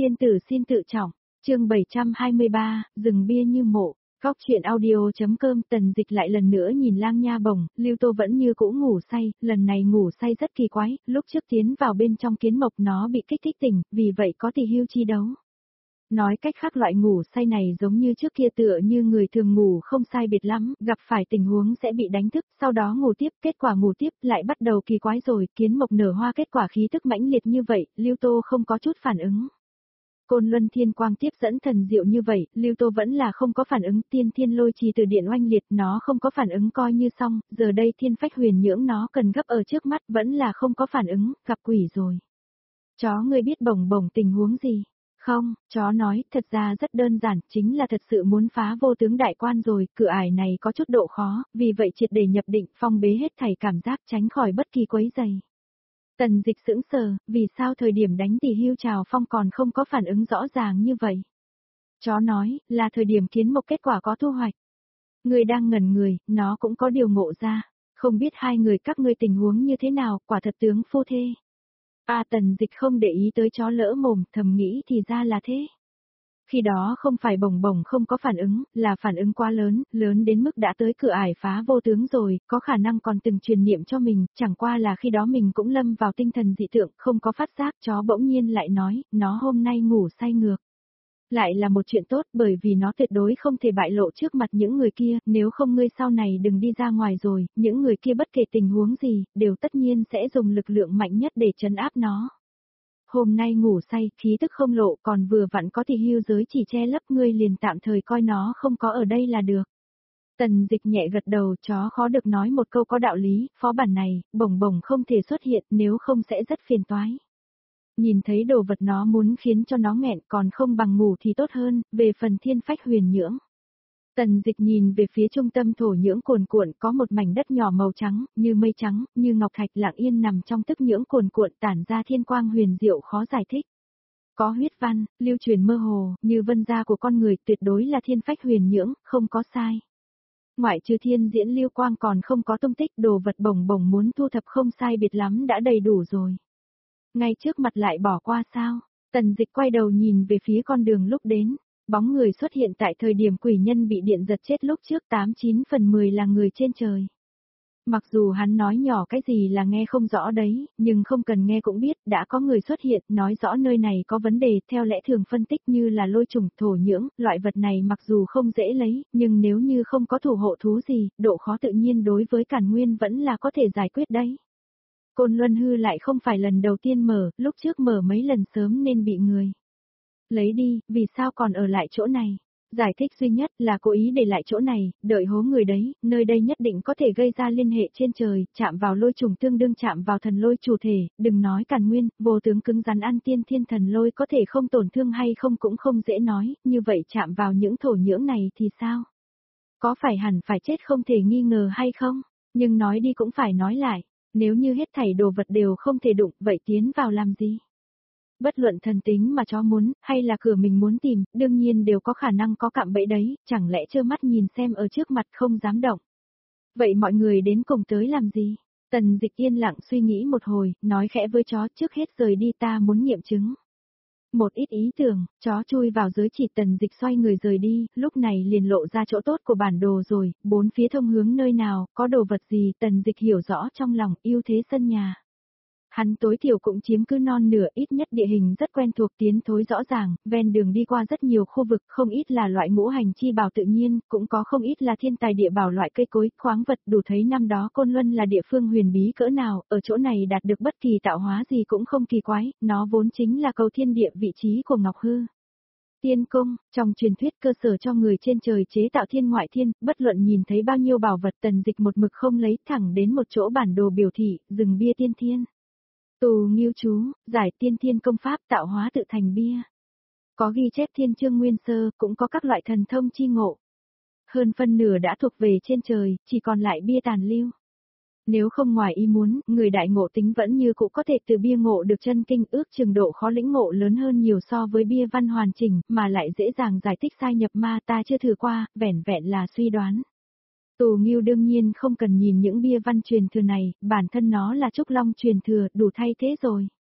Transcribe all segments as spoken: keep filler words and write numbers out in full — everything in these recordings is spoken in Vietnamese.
Tiên tử xin tự trọng, chương bảy trăm hai mươi ba, rừng bia như mộ, góc chuyện audio.com. Tần Dịch lại lần nữa nhìn Lang Nha Bổng, Lưu Tô vẫn như cũ ngủ say, lần này ngủ say rất kỳ quái, lúc trước tiến vào bên trong kiến mộc nó bị kích thích tỉnh, vì vậy có tỷ hưu chi đấu. Nói cách khác loại ngủ say này giống như trước kia tựa như người thường ngủ không sai biệt lắm, gặp phải tình huống sẽ bị đánh thức, sau đó ngủ tiếp, kết quả ngủ tiếp lại bắt đầu kỳ quái rồi, kiến mộc nở hoa kết quả khí tức mãnh liệt như vậy, Lưu Tô không có chút phản ứng. Côn Luân Thiên Quang tiếp dẫn thần diệu như vậy, Lưu Tô vẫn là không có phản ứng, Tiên Thiên Lôi Trì từ điện oanh liệt nó không có phản ứng coi như xong, giờ đây Thiên Phách Huyền Nhưỡng nó cần gấp ở trước mắt vẫn là không có phản ứng, gặp quỷ rồi. Chó ngươi biết Bổng Bổng tình huống gì? Không, chó nói, thật ra rất đơn giản, chính là thật sự muốn phá vô tướng đại quan rồi, cửa ải này có chút độ khó, vì vậy triệt để nhập định, phong bế hết thảy cảm giác tránh khỏi bất kỳ quấy giày. Tần Dịch sững sờ, vì sao thời điểm đánh tỷ hưu trào phong còn không có phản ứng rõ ràng như vậy? Chó nói, là thời điểm kiến mộc kết quả có thu hoạch. Người đang ngẩn người, nó cũng có điều ngộ ra, không biết hai người các ngươi tình huống như thế nào, quả thật tướng phu thê. À Tần Dịch không để ý tới chó lỡ mồm, thầm nghĩ thì ra là thế. Khi đó không phải Bổng Bổng không có phản ứng, là phản ứng quá lớn, lớn đến mức đã tới cửa ải phá vô tướng rồi, có khả năng còn từng truyền niệm cho mình, chẳng qua là khi đó mình cũng lâm vào tinh thần dị tượng, không có phát giác, chó bỗng nhiên lại nói, nó hôm nay ngủ say ngược. Lại là một chuyện tốt bởi vì nó tuyệt đối không thể bại lộ trước mặt những người kia, nếu không ngươi sau này đừng đi ra ngoài rồi, những người kia bất kể tình huống gì, đều tất nhiên sẽ dùng lực lượng mạnh nhất để trấn áp nó. Hôm nay ngủ say, khí tức không lộ, còn vừa vặn có thì hưu giới chỉ che lấp ngươi liền tạm thời coi nó không có ở đây là được. Tần Dịch nhẹ gật đầu, chó khó được nói một câu có đạo lý, phó bản này, Bổng Bổng không thể xuất hiện nếu không sẽ rất phiền toái. Nhìn thấy đồ vật nó muốn khiến cho nó nghẹn còn không bằng ngủ thì tốt hơn, về phần Thiên Phách Huyền Nhưỡng. Tần Dịch nhìn về phía trung tâm thổ nhưỡng cuồn cuộn có một mảnh đất nhỏ màu trắng, như mây trắng, như ngọc thạch lặng yên nằm trong tức nhưỡng cuồn cuộn tản ra thiên quang huyền diệu khó giải thích. Có huyết văn, lưu truyền mơ hồ, như vân da của con người tuyệt đối là Thiên Phách Huyền Nhưỡng, không có sai. Ngoại trừ thiên diễn lưu quang còn không có tung tích đồ vật Bổng Bổng muốn thu thập không sai biệt lắm đã đầy đủ rồi. Ngay trước mặt lại bỏ qua sao? Tần Dịch quay đầu nhìn về phía con đường lúc đến. Bóng người xuất hiện tại thời điểm quỷ nhân bị điện giật chết lúc trước tám chín phần mười là người trên trời. Mặc dù hắn nói nhỏ cái gì là nghe không rõ đấy, nhưng không cần nghe cũng biết đã có người xuất hiện nói rõ nơi này có vấn đề theo lẽ thường phân tích như là lôi trùng thổ nhưỡng, loại vật này mặc dù không dễ lấy, nhưng nếu như không có thủ hộ thú gì, độ khó tự nhiên đối với Càn Nguyên vẫn là có thể giải quyết đấy. Côn Luân Hư lại không phải lần đầu tiên mở, lúc trước mở mấy lần sớm nên bị người lấy đi, vì sao còn ở lại chỗ này? Giải thích duy nhất là cố ý để lại chỗ này, đợi hố người đấy, nơi đây nhất định có thể gây ra liên hệ trên trời, chạm vào lôi trùng tương đương chạm vào thần lôi chủ thể, đừng nói Càn Nguyên, vô tướng cứng rắn ăn tiên thiên thần lôi có thể không tổn thương hay không cũng không dễ nói, như vậy chạm vào những thổ nhưỡng này thì sao? Có phải hẳn phải chết không thể nghi ngờ hay không? Nhưng nói đi cũng phải nói lại, nếu như hết thảy đồ vật đều không thể đụng, vậy tiến vào làm gì? Bất luận thần tính mà chó muốn, hay là cửa mình muốn tìm, đương nhiên đều có khả năng có cạm bẫy đấy, chẳng lẽ trơ mắt nhìn xem ở trước mặt không dám động. Vậy mọi người đến cùng tới làm gì? Tần Dịch yên lặng suy nghĩ một hồi, nói khẽ với chó trước hết rời đi ta muốn nghiệm chứng. Một ít ý tưởng, chó chui vào giới chỉ. Tần Dịch xoay người rời đi, lúc này liền lộ ra chỗ tốt của bản đồ rồi, bốn phía thông hướng nơi nào, có đồ vật gì, Tần Dịch hiểu rõ trong lòng, ưu thế sân nhà. Hắn tối thiểu cũng chiếm cứ non nửa, ít nhất địa hình rất quen thuộc tiến thối rõ ràng, ven đường đi qua rất nhiều khu vực, không ít là loại ngũ hành chi bảo tự nhiên, cũng có không ít là thiên tài địa bảo loại cây cối, khoáng vật, đủ thấy năm đó Côn Luân là địa phương huyền bí cỡ nào, ở chỗ này đạt được bất kỳ tạo hóa gì cũng không kỳ quái, nó vốn chính là cầu thiên địa vị trí của Ngọc Hư. Tiên cung, trong truyền thuyết cơ sở cho người trên trời chế tạo thiên ngoại thiên, bất luận nhìn thấy bao nhiêu bảo vật Tần Dịch một mực không lấy thẳng đến một chỗ bản đồ biểu thị, rừng bia tiên thiên. Tù Nghiêu chú, giải tiên thiên công pháp tạo hóa tự thành bia. Có ghi chép thiên chương nguyên sơ, cũng có các loại thần thông chi ngộ. Hơn phân nửa đã thuộc về trên trời, chỉ còn lại bia tàn lưu. Nếu không ngoài ý muốn, người đại ngộ tính vẫn như cũ có thể từ bia ngộ được chân kinh, ước chừng độ khó lĩnh ngộ lớn hơn nhiều so với bia văn hoàn chỉnh, mà lại dễ dàng giải thích sai nhập ma ta chưa thử qua, vẻn vẹn là suy đoán. Tù Nghiêu đương nhiên không cần nhìn những bia văn truyền thừa này, bản thân nó là trúc long truyền thừa, đủ thay thế rồi.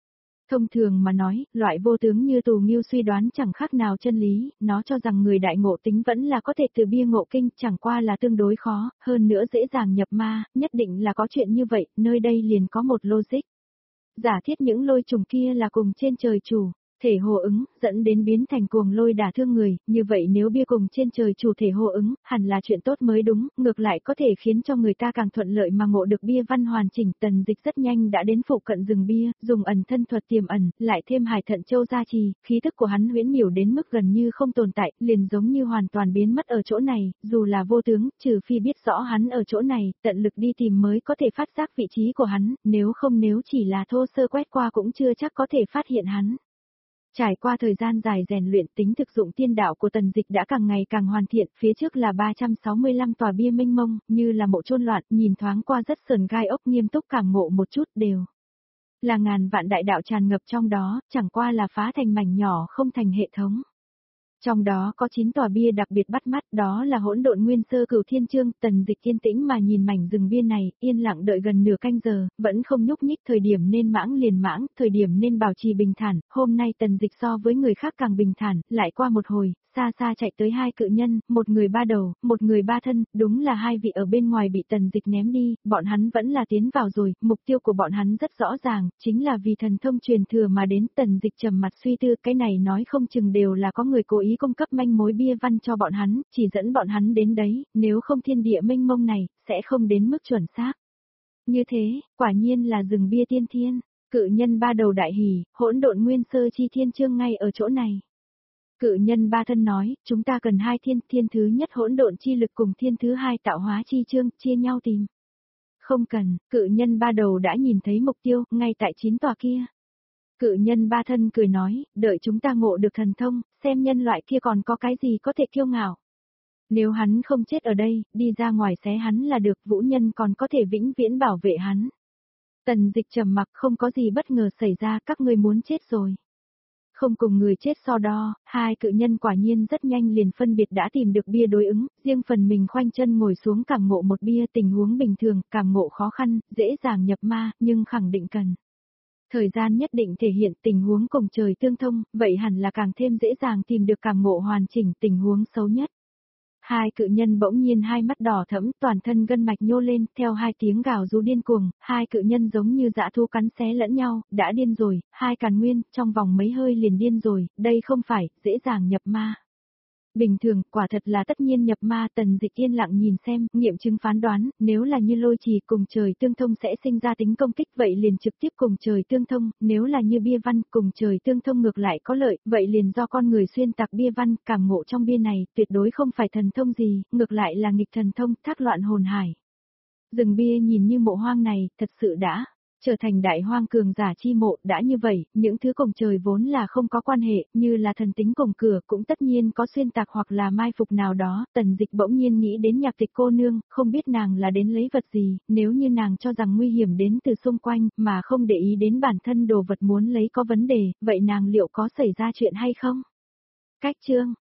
Thông thường mà nói, loại vô tướng như Tù Nghiêu suy đoán chẳng khác nào chân lý, nó cho rằng người đại ngộ tính vẫn là có thể từ bia ngộ kinh, chẳng qua là tương đối khó, hơn nữa dễ dàng nhập ma, nhất định là có chuyện như vậy, nơi đây liền có một logic. Giả thiết những lôi trùng kia là cùng trên trời chủ, thể hô ứng, dẫn đến biến thành cuồng lôi đả thương người, như vậy nếu bia cùng trên trời chủ thể hô ứng, hẳn là chuyện tốt mới đúng, ngược lại có thể khiến cho người ta càng thuận lợi mà ngộ được bia văn hoàn chỉnh. Tần Dịch rất nhanh đã đến phụ cận rừng bia, dùng ẩn thân thuật tiềm ẩn, lại thêm Hải Thận Châu gia trì, khí tức của hắn huyễn miểu đến mức gần như không tồn tại, liền giống như hoàn toàn biến mất ở chỗ này, dù là vô tướng, trừ phi biết rõ hắn ở chỗ này, tận lực đi tìm mới có thể phát giác vị trí của hắn, nếu không nếu chỉ là thô sơ quét qua cũng chưa chắc có thể phát hiện hắn. Trải qua thời gian dài rèn luyện, tính thực dụng tiên đạo của Tần Dịch đã càng ngày càng hoàn thiện, phía trước là ba trăm sáu mươi lăm tòa bia mênh mông, như là mộ chôn loạn, nhìn thoáng qua rất sườn gai ốc, nghiêm túc cảm ngộ một chút đều là ngàn vạn đại đạo tràn ngập trong đó, chẳng qua là phá thành mảnh nhỏ không thành hệ thống. Trong đó có chín tòa bia đặc biệt bắt mắt, đó là Hỗn Độn Nguyên Sơ Cửu Thiên Chương. Tần Dịch yên tĩnh mà nhìn mảnh rừng bia này, yên lặng đợi gần nửa canh giờ, vẫn không nhúc nhích, thời điểm nên mãng liền mãng, thời điểm nên bảo trì bình thản. Hôm nay Tần Dịch so với người khác càng bình thản, lại qua một hồi, xa xa chạy tới hai cự nhân, một người ba đầu, một người ba thân, đúng là hai vị ở bên ngoài bị Tần Dịch ném đi, bọn hắn vẫn là tiến vào rồi, mục tiêu của bọn hắn rất rõ ràng, chính là vì thần thông truyền thừa mà đến. Tần Dịch trầm mặt suy tư, cái này nói không chừng đều là có người cố ý cung cấp manh mối bia văn cho bọn hắn, chỉ dẫn bọn hắn đến đấy, nếu không thiên địa mênh mông này, sẽ không đến mức chuẩn xác. Như thế, quả nhiên là rừng bia tiên thiên, cự nhân ba đầu đại hỉ, Hỗn Độn Nguyên Sơ chi thiên chương ngay ở chỗ này. Cự nhân ba thân nói, chúng ta cần hai thiên, thiên thứ nhất hỗn độn chi lực cùng thiên thứ hai tạo hóa chi chương, chia nhau tìm. Không cần, cự nhân ba đầu đã nhìn thấy mục tiêu, ngay tại chín tòa kia. Cự nhân ba thân cười nói, đợi chúng ta ngộ được thần thông, xem nhân loại kia còn có cái gì có thể kiêu ngạo. Nếu hắn không chết ở đây, đi ra ngoài xé hắn là được, vũ nhân còn có thể vĩnh viễn bảo vệ hắn. Tần Dịch trầm mặc, không có gì bất ngờ xảy ra, các ngươi muốn chết rồi. Không cùng người chết so đo, hai cự nhân quả nhiên rất nhanh liền phân biệt đã tìm được bia đối ứng, riêng phần mình khoanh chân ngồi xuống cảm ngộ một bia. Tình huống bình thường, cảm ngộ khó khăn, dễ dàng nhập ma, nhưng khẳng định cần thời gian nhất định thể hiện tình huống cùng trời tương thông, vậy hẳn là càng thêm dễ dàng tìm được cảm ngộ hoàn chỉnh. Tình huống xấu nhất. Hai cự nhân bỗng nhiên hai mắt đỏ thẫm, toàn thân gân mạch nhô lên, theo hai tiếng gào rú điên cuồng, hai cự nhân giống như dã thú cắn xé lẫn nhau, đã điên rồi, hai càn nguyên, trong vòng mấy hơi liền điên rồi, đây không phải, dễ dàng nhập ma. Bình thường, quả thật là tất nhiên nhập ma. Tần Dịch yên lặng nhìn xem, nghiệm chứng phán đoán, nếu là như lôi trì cùng trời tương thông sẽ sinh ra tính công kích, vậy liền trực tiếp cùng trời tương thông, nếu là như bia văn cùng trời tương thông ngược lại có lợi, vậy liền do con người xuyên tạc bia văn. Cảm ngộ trong bia này, tuyệt đối không phải thần thông gì, ngược lại là nghịch thần thông, thác loạn hồn hải. Rừng bia nhìn như mộ hoang này, thật sự đã trở thành đại hoang cường giả chi mộ. Đã như vậy, những thứ cùng trời vốn là không có quan hệ, như là thần tính cùng cửa, cũng tất nhiên có xuyên tạc hoặc là mai phục nào đó. Tần Dịch bỗng nhiên nghĩ đến Nhạc Tịch cô nương, không biết nàng là đến lấy vật gì, nếu như nàng cho rằng nguy hiểm đến từ xung quanh, mà không để ý đến bản thân đồ vật muốn lấy có vấn đề, vậy nàng liệu có xảy ra chuyện hay không? Cách chương